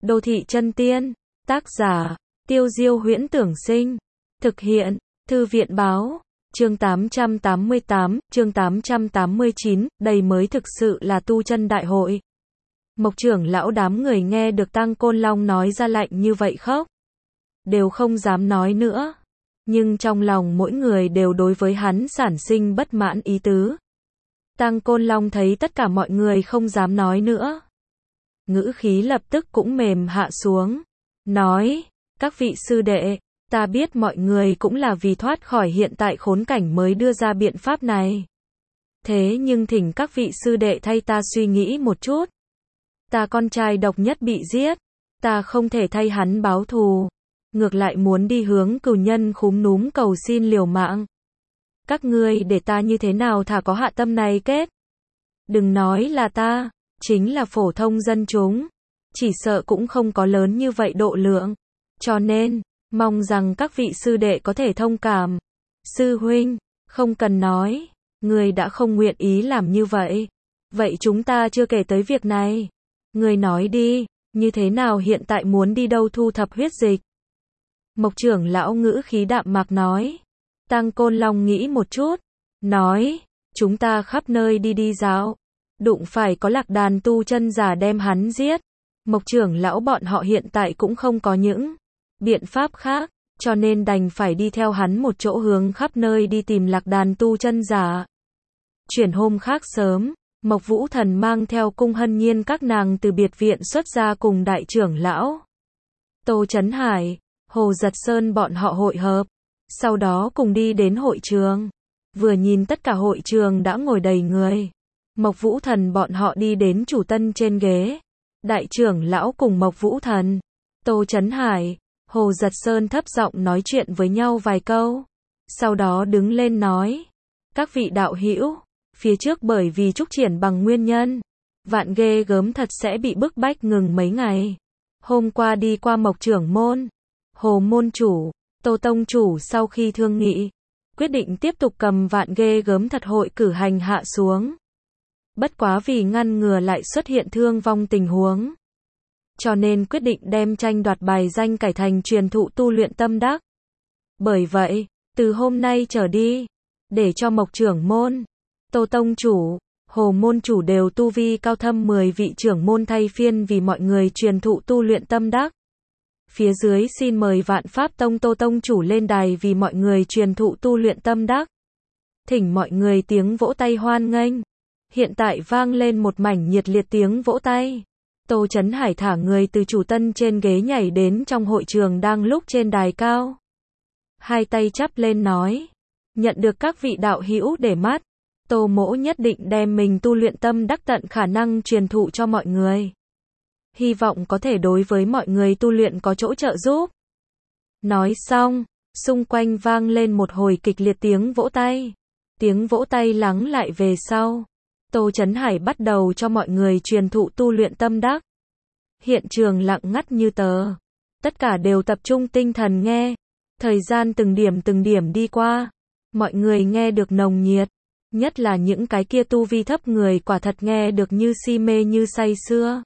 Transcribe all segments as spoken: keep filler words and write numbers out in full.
Đô thị chân tiên. Tác giả, Tiêu Diêu Huyễn Tưởng Sinh. Thực hiện, Thư viện Báo. Chương tám trăm tám mươi tám, chương tám trăm tám mươi chín, đây mới thực sự là tu chân đại hội. Mộc trưởng lão đám người nghe được Tăng Côn Long nói ra lạnh như vậy khóc. Đều không dám nói nữa. Nhưng trong lòng mỗi người đều đối với hắn sản sinh bất mãn ý tứ. Tăng Côn Long thấy tất cả mọi người không dám nói nữa. Ngữ khí lập tức cũng mềm hạ xuống. Nói, các vị sư đệ, ta biết mọi người cũng là vì thoát khỏi hiện tại khốn cảnh mới đưa ra biện pháp này. Thế nhưng thỉnh các vị sư đệ thay ta suy nghĩ một chút. Ta con trai độc nhất bị giết. Ta không thể thay hắn báo thù. Ngược lại muốn đi hướng cừu nhân khúm núm cầu xin liều mạng. Các ngươi để ta như thế nào thả có hạ tâm này kết. Đừng nói là ta, chính là phổ thông dân chúng. Chỉ sợ cũng không có lớn như vậy độ lượng. Cho nên, mong rằng các vị sư đệ có thể thông cảm. Sư huynh, không cần nói, người đã không nguyện ý làm như vậy. Vậy chúng ta chưa kể tới việc này. Người nói đi, như thế nào hiện tại muốn đi đâu thu thập huyết dịch? Mộc trưởng lão ngữ khí đạm mạc nói. Tăng Côn Long nghĩ một chút, nói, chúng ta khắp nơi đi đi dạo, đụng phải có lạc đàn tu chân giả đem hắn giết. Mộc trưởng lão bọn họ hiện tại cũng không có những biện pháp khác, cho nên đành phải đi theo hắn một chỗ hướng khắp nơi đi tìm lạc đàn tu chân giả. Chuyển hôm khác sớm, Mộc Vũ Thần mang theo Cung Hân Nhiên các nàng từ biệt viện xuất ra cùng đại trưởng lão Tô Chấn Hải, Hồ Giật Sơn bọn họ hội hợp, sau đó cùng đi đến hội trường. Vừa nhìn tất cả hội trường đã ngồi đầy người. Mộc Vũ Thần bọn họ đi đến chủ tân trên ghế. Đại trưởng lão cùng Mộc Vũ Thần, Tô Chấn Hải, Hồ Giật Sơn thấp giọng nói chuyện với nhau vài câu. Sau đó đứng lên nói, các vị đạo hữu, phía trước bởi vì trúc triển bằng nguyên nhân, Vạn ghê gớm thật sẽ bị bức bách ngừng mấy ngày. Hôm qua đi qua Mộc trưởng môn, Hồ môn chủ, Tô tông chủ sau khi thương nghị, quyết định tiếp tục cầm Vạn ghê gớm thật hội cử hành hạ xuống. Bất quá vì ngăn ngừa lại xuất hiện thương vong tình huống, cho nên quyết định đem tranh đoạt bài danh cải thành truyền thụ tu luyện tâm đắc. Bởi vậy, từ hôm nay trở đi, để cho Mộc trưởng môn, Tô tông chủ, Hồ môn chủ đều tu vi cao thâm mười vị trưởng môn thay phiên vì mọi người truyền thụ tu luyện tâm đắc. Phía dưới xin mời Vạn Pháp Tông Tô tông chủ lên đài vì mọi người truyền thụ tu luyện tâm đắc. Thỉnh mọi người tiếng vỗ tay hoan nghênh. Hiện tại vang lên một mảnh nhiệt liệt tiếng vỗ tay. Tô Chấn Hải thả người từ chủ tân trên ghế nhảy đến trong hội trường đang lúc trên đài cao. Hai tay chắp lên nói, nhận được các vị đạo hữu để mắt, Tô mỗ nhất định đem mình tu luyện tâm đắc tận khả năng truyền thụ cho mọi người. Hy vọng có thể đối với mọi người tu luyện có chỗ trợ giúp. Nói xong, xung quanh vang lên một hồi kịch liệt tiếng vỗ tay. Tiếng vỗ tay lắng lại về sau. Tô Chấn Hải bắt đầu cho mọi người truyền thụ tu luyện tâm đắc. Hiện trường lặng ngắt như tờ. Tất cả đều tập trung tinh thần nghe. Thời gian từng điểm từng điểm đi qua. Mọi người nghe được nồng nhiệt. Nhất là những cái kia tu vi thấp người quả thật nghe được như si mê như say sưa.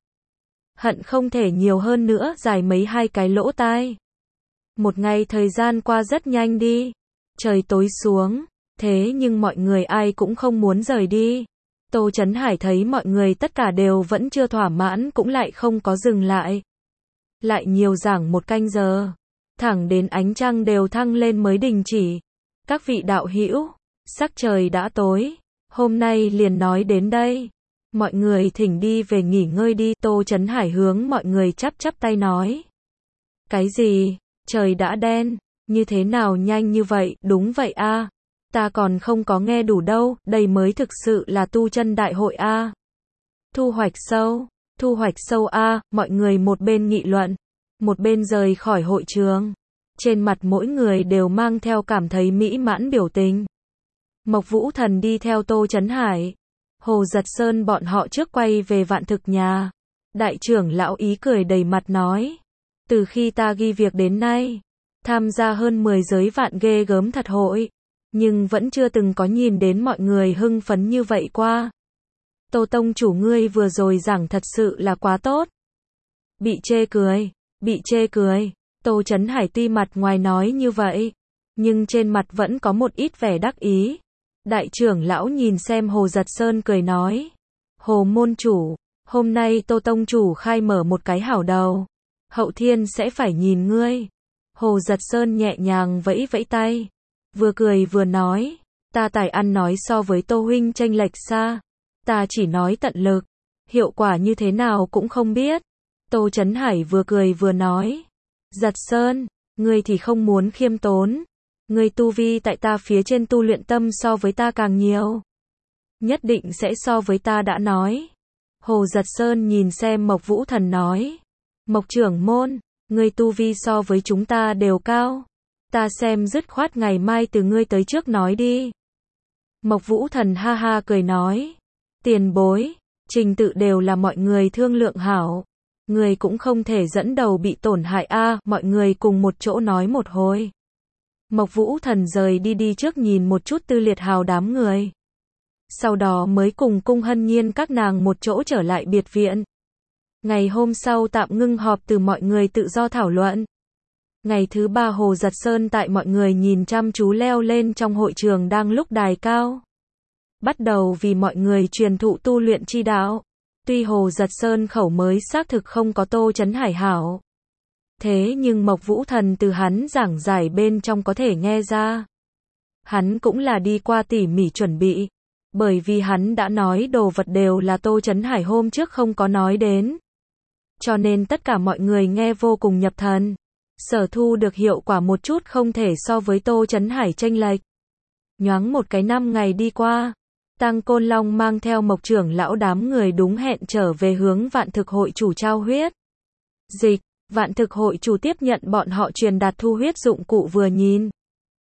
Hận không thể nhiều hơn nữa dài mấy hai cái lỗ tai. Một ngày thời gian qua rất nhanh đi. Trời tối xuống. Thế nhưng mọi người ai cũng không muốn rời đi. Tô Chấn Hải thấy mọi người tất cả đều vẫn chưa thỏa mãn cũng lại không có dừng lại. Lại nhiều giảng một canh giờ. Thẳng đến ánh trăng đều thăng lên mới đình chỉ. Các vị đạo hữu, sắc trời đã tối. Hôm nay liền nói đến đây. Mọi người thỉnh đi về nghỉ ngơi đi. Tô Chấn Hải hướng mọi người chắp chắp tay nói. Cái gì? Trời đã đen. Như thế nào nhanh như vậy? Đúng vậy a. Ta còn không có nghe đủ đâu, đây mới thực sự là tu chân đại hội a. Thu hoạch sâu, thu hoạch sâu a, mọi người một bên nghị luận, một bên rời khỏi hội trường. Trên mặt mỗi người đều mang theo cảm thấy mỹ mãn biểu tình. Mộc Vũ Thần đi theo Tô Chấn Hải, Hồ Giật Sơn bọn họ trước quay về Vạn Thực nhà. Đại trưởng lão ý cười đầy mặt nói, từ khi ta ghi việc đến nay, tham gia hơn mười giới Vạn ghê gớm thật hội, nhưng vẫn chưa từng có nhìn đến mọi người hưng phấn như vậy qua. Tô tông chủ ngươi vừa rồi giảng thật sự là quá tốt. Bị chê cười, bị chê cười. Tô Chấn Hải tuy mặt ngoài nói như vậy, nhưng trên mặt vẫn có một ít vẻ đắc ý. Đại trưởng lão nhìn xem Hồ Giật Sơn cười nói. Hồ môn chủ, hôm nay Tô tông chủ khai mở một cái hảo đầu. Hậu thiên sẽ phải nhìn ngươi. Hồ Giật Sơn nhẹ nhàng vẫy vẫy tay. Vừa cười vừa nói. Ta tài ăn nói so với Tô huynh chênh lệch xa. Ta chỉ nói tận lực. Hiệu quả như thế nào cũng không biết. Tô Chấn Hải vừa cười vừa nói. Giật Sơn, ngươi thì không muốn khiêm tốn. Ngươi tu vi tại ta phía trên tu luyện tâm so với ta càng nhiều. Nhất định sẽ so với ta đã nói. Hồ Giật Sơn nhìn xem Mộc Vũ Thần nói. Mộc trưởng môn, ngươi tu vi so với chúng ta đều cao. Ta xem dứt khoát ngày mai từ ngươi tới trước nói đi. Mộc Vũ Thần ha ha cười nói. Tiền bối, trình tự đều là mọi người thương lượng hảo. Người cũng không thể dẫn đầu bị tổn hại a, mọi người cùng một chỗ nói một hồi. Mộc Vũ Thần rời đi đi trước nhìn một chút Tư Liệt Hào đám người. Sau đó mới cùng Cung Hân Nhiên các nàng một chỗ trở lại biệt viện. Ngày hôm sau tạm ngưng họp từ mọi người tự do thảo luận. Ngày thứ ba Hồ Giật Sơn tại mọi người nhìn chăm chú leo lên trong hội trường đang lúc đài cao. Bắt đầu vì mọi người truyền thụ tu luyện chi đạo. Tuy Hồ Giật Sơn khẩu mới xác thực không có Tô Chấn Hải hảo. Thế nhưng Mộc Vũ Thần từ hắn giảng giải bên trong có thể nghe ra. Hắn cũng là đi qua tỉ mỉ chuẩn bị. Bởi vì hắn đã nói đồ vật đều là Tô Chấn Hải hôm trước không có nói đến. Cho nên tất cả mọi người nghe vô cùng nhập thần. Sở thu được hiệu quả một chút không thể so với Tô Chấn Hải chênh lệch. Nhoáng một cái năm ngày đi qua. Tăng Côn Long mang theo Mộc trưởng lão đám người đúng hẹn trở về hướng Vạn Thực hội chủ trao huyết dịch. Vạn Thực hội chủ tiếp nhận bọn họ truyền đạt thu huyết dụng cụ vừa nhìn.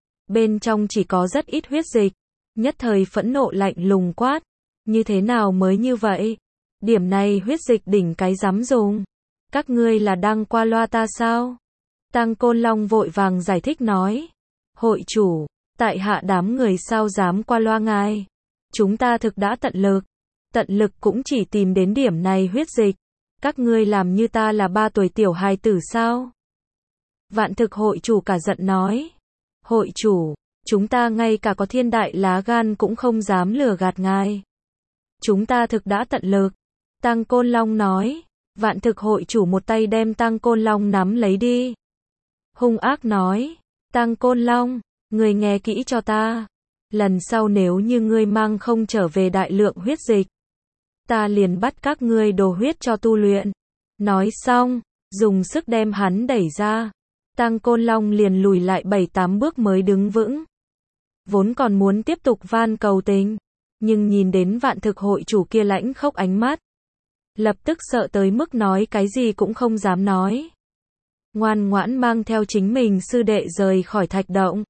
Bên trong chỉ có rất ít huyết dịch. Nhất thời phẫn nộ lạnh lùng quát. Như thế nào mới như vậy? Điểm này huyết dịch đỉnh cái dám dùng. Các ngươi là đang qua loa ta sao? Tăng Côn Long vội vàng giải thích nói. Hội chủ, tại hạ đám người sao dám qua loa ngài? Chúng ta thực đã tận lực. Tận lực cũng chỉ tìm đến điểm này huyết dịch. Các ngươi làm như ta là ba tuổi tiểu hài tử sao? Vạn Thực hội chủ cả giận nói. Hội chủ, chúng ta ngay cả có thiên đại lá gan cũng không dám lừa gạt ngài. Chúng ta thực đã tận lực. Tăng Côn Long nói. Vạn Thực hội chủ một tay đem Tăng Côn Long nắm lấy đi. Hung ác nói. Tăng Côn Long, ngươi nghe kỹ cho ta. Lần sau nếu như ngươi mang không trở về đại lượng huyết dịch, ta liền bắt các ngươi đổ huyết cho tu luyện. Nói xong, dùng sức đem hắn đẩy ra. Tăng Côn Long liền lùi lại bảy tám bước mới đứng vững. Vốn còn muốn tiếp tục van cầu tình, nhưng nhìn đến Vạn Thực hội chủ kia lãnh khốc ánh mắt, lập tức sợ tới mức nói cái gì cũng không dám nói. Ngoan ngoãn mang theo chính mình sư đệ rời khỏi thạch động.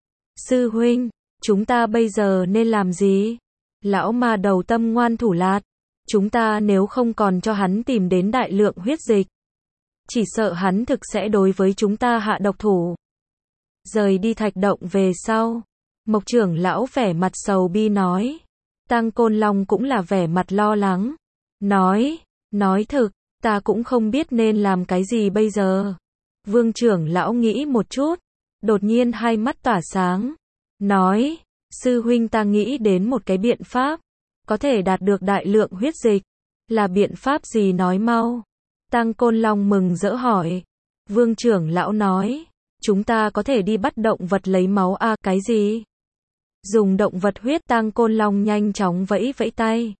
Sư huynh, chúng ta bây giờ nên làm gì? Lão ma đầu tâm ngoan thủ lạt. Chúng ta nếu không còn cho hắn tìm đến đại lượng huyết dịch, chỉ sợ hắn thực sẽ đối với chúng ta hạ độc thủ. Rời đi thạch động về sau, Mộc trưởng lão vẻ mặt sầu bi nói. Tăng Côn Long cũng là vẻ mặt lo lắng. Nói, nói thực, ta cũng không biết nên làm cái gì bây giờ. Vương trưởng lão nghĩ một chút, đột nhiên hai mắt tỏa sáng. Nói, sư huynh ta nghĩ đến một cái biện pháp, có thể đạt được đại lượng huyết dịch. Là biện pháp gì nói mau? Tăng Côn Long mừng rỡ hỏi. Vương trưởng lão nói, chúng ta có thể đi bắt động vật lấy máu a. À, cái gì? Dùng động vật huyết. Tăng Côn Long nhanh chóng vẫy vẫy tay.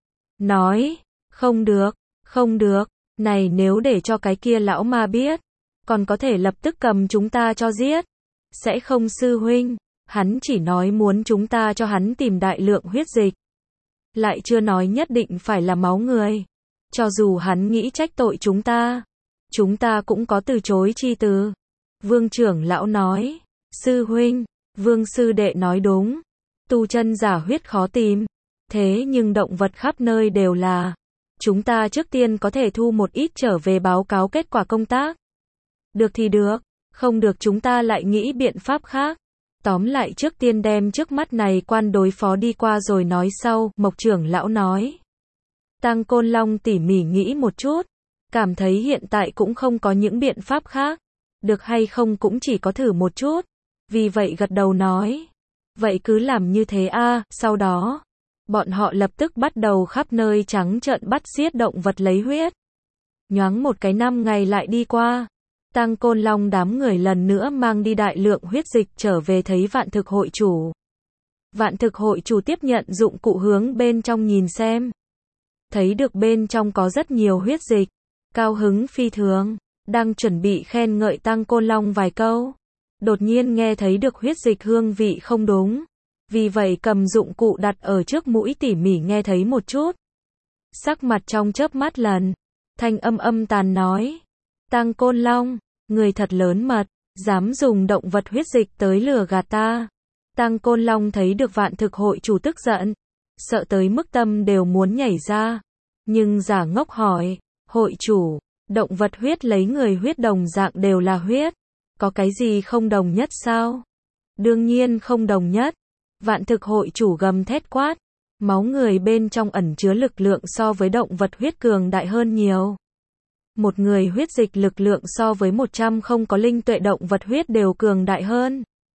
Nói, không được, không được, này nếu để cho cái kia lão ma biết, còn có thể lập tức cầm chúng ta cho giết. Sẽ không sư huynh, hắn chỉ nói muốn chúng ta cho hắn tìm đại lượng huyết dịch. Lại chưa nói nhất định phải là máu người. Cho dù hắn nghĩ trách tội chúng ta, chúng ta cũng có từ chối chi từ. Vương trưởng lão nói, sư huynh, vương sư đệ nói đúng. Tu chân giả huyết khó tìm. Thế nhưng động vật khắp nơi đều là. Chúng ta trước tiên có thể thu một ít trở về báo cáo kết quả công tác. Được thì được, không được chúng ta lại nghĩ biện pháp khác. Tóm lại trước tiên đem trước mắt này quan đối phó đi qua rồi nói sau, Mộc trưởng lão nói. Tăng Côn Long tỉ mỉ nghĩ một chút, cảm thấy hiện tại cũng không có những biện pháp khác, được hay không cũng chỉ có thử một chút, vì vậy gật đầu nói, vậy cứ làm như thế a. Sau đó, bọn họ lập tức bắt đầu khắp nơi trắng trợn bắt giết động vật lấy huyết. Nhoáng một cái năm ngày lại đi qua, Tăng Côn Long đám người lần nữa mang đi đại lượng huyết dịch trở về thấy vạn thực hội chủ. Vạn thực hội chủ tiếp nhận dụng cụ hướng bên trong nhìn xem. Thấy được bên trong có rất nhiều huyết dịch, cao hứng phi thường, đang chuẩn bị khen ngợi Tăng Côn Long vài câu. Đột nhiên nghe thấy được huyết dịch hương vị không đúng. Vì vậy cầm dụng cụ đặt ở trước mũi tỉ mỉ nghe thấy một chút. Sắc mặt trong chớp mắt lần, thanh âm âm tàn nói. Tăng Côn Long, người thật lớn mật, dám dùng động vật huyết dịch tới lừa gạt ta. Tăng Côn Long thấy được vạn thực hội chủ tức giận, sợ tới mức tâm đều muốn nhảy ra. Nhưng giả ngốc hỏi, hội chủ, động vật huyết lấy người huyết đồng dạng đều là huyết. Có cái gì không đồng nhất sao? Đương nhiên không đồng nhất. Vạn thực hội chủ gầm thét quát. Máu người bên trong ẩn chứa lực lượng so với động vật huyết cường đại hơn nhiều. Một người huyết dịch lực lượng so với một trăm không có linh tuệ động vật huyết đều cường đại hơn.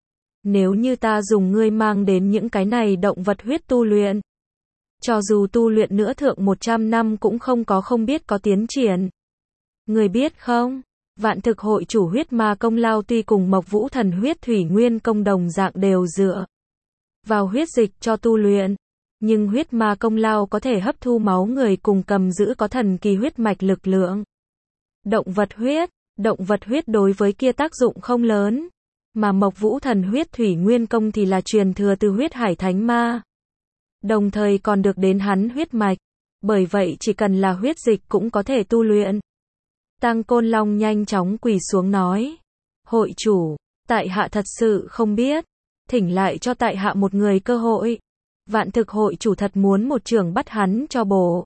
Nếu như ta dùng ngươi mang đến những cái này động vật huyết tu luyện, cho dù tu luyện nữa thượng một trăm năm cũng không có không biết có tiến triển. Ngươi biết không? Vạn thực hội chủ huyết ma công lao tuy cùng Mộc Vũ thần huyết thủy nguyên công đồng dạng đều dựa vào huyết dịch cho tu luyện, nhưng huyết ma công lao có thể hấp thu máu người cùng cầm giữ có thần kỳ huyết mạch lực lượng. Động vật huyết, động vật huyết đối với kia tác dụng không lớn, mà Mộc Vũ thần huyết thủy nguyên công thì là truyền thừa từ huyết hải thánh ma. Đồng thời còn được đến hắn huyết mạch, bởi vậy chỉ cần là huyết dịch cũng có thể tu luyện. Tăng Côn Long nhanh chóng quỳ xuống nói, hội chủ, tại hạ thật sự không biết, thỉnh lại cho tại hạ một người cơ hội. Vạn thực hội chủ thật muốn một trường bắt hắn cho bổ.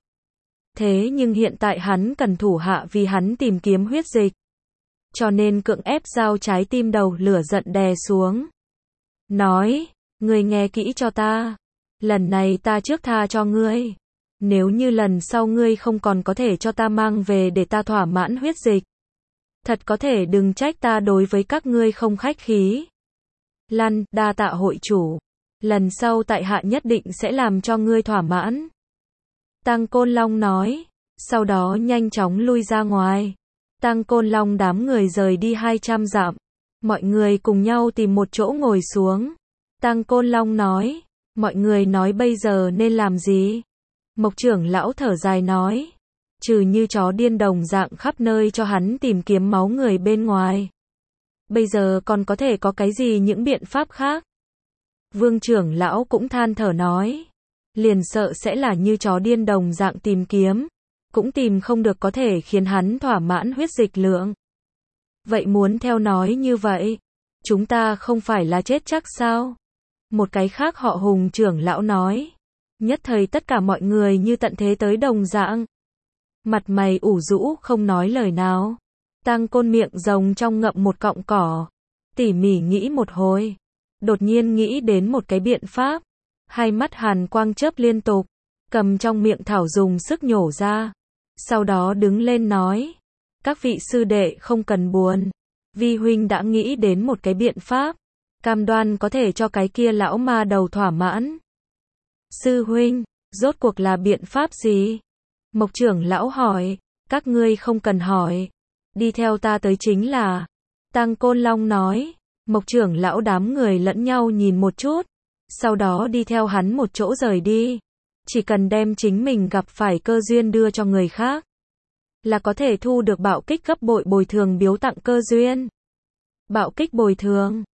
Thế nhưng hiện tại hắn cần thủ hạ vì hắn tìm kiếm huyết dịch, cho nên cưỡng ép giao trái tim đầu lửa giận đè xuống. Nói, ngươi nghe kỹ cho ta, lần này ta trước tha cho ngươi. Nếu như lần sau ngươi không còn có thể cho ta mang về để ta thỏa mãn huyết dịch, thật có thể đừng trách ta đối với các ngươi không khách khí. Lăn, đa tạ hội chủ. Lần sau tại hạ nhất định sẽ làm cho ngươi thỏa mãn. Tăng Côn Long nói, sau đó nhanh chóng lui ra ngoài. Tăng Côn Long đám người rời đi hai trăm dặm. Mọi người cùng nhau tìm một chỗ ngồi xuống. Tăng Côn Long nói, mọi người nói bây giờ nên làm gì? Mộc trưởng lão thở dài nói, trừ như chó điên đồng dạng khắp nơi cho hắn tìm kiếm máu người bên ngoài. Bây giờ còn có thể có cái gì những biện pháp khác? Vương trưởng lão cũng than thở nói, liền sợ sẽ là như chó điên đồng dạng tìm kiếm, cũng tìm không được có thể khiến hắn thỏa mãn huyết dịch lượng. Vậy muốn theo nói như vậy, chúng ta không phải là chết chắc sao? Một cái khác họ Hùng trưởng lão nói. Nhất thời tất cả mọi người như tận thế tới đồng dạng. Mặt mày ủ rũ không nói lời nào. Tăng Côn miệng rồng trong ngậm một cọng cỏ. Tỉ mỉ nghĩ một hồi. Đột nhiên nghĩ đến một cái biện pháp. Hai mắt hàn quang chớp liên tục. Cầm trong miệng thảo dùng sức nhổ ra. Sau đó đứng lên nói. Các vị sư đệ không cần buồn. Vi huynh đã nghĩ đến một cái biện pháp. Cam đoan có thể cho cái kia lão ma đầu thỏa mãn. Sư huynh, rốt cuộc là biện pháp gì? Mộc trưởng lão hỏi, các ngươi không cần hỏi. Đi theo ta tới chính là. Tăng Côn Long nói, Mộc trưởng lão đám người lẫn nhau nhìn một chút. Sau đó đi theo hắn một chỗ rời đi. Chỉ cần đem chính mình gặp phải cơ duyên đưa cho người khác, là có thể thu được bạo kích gấp bội bồi thường biếu tặng cơ duyên. Bạo kích bồi thường.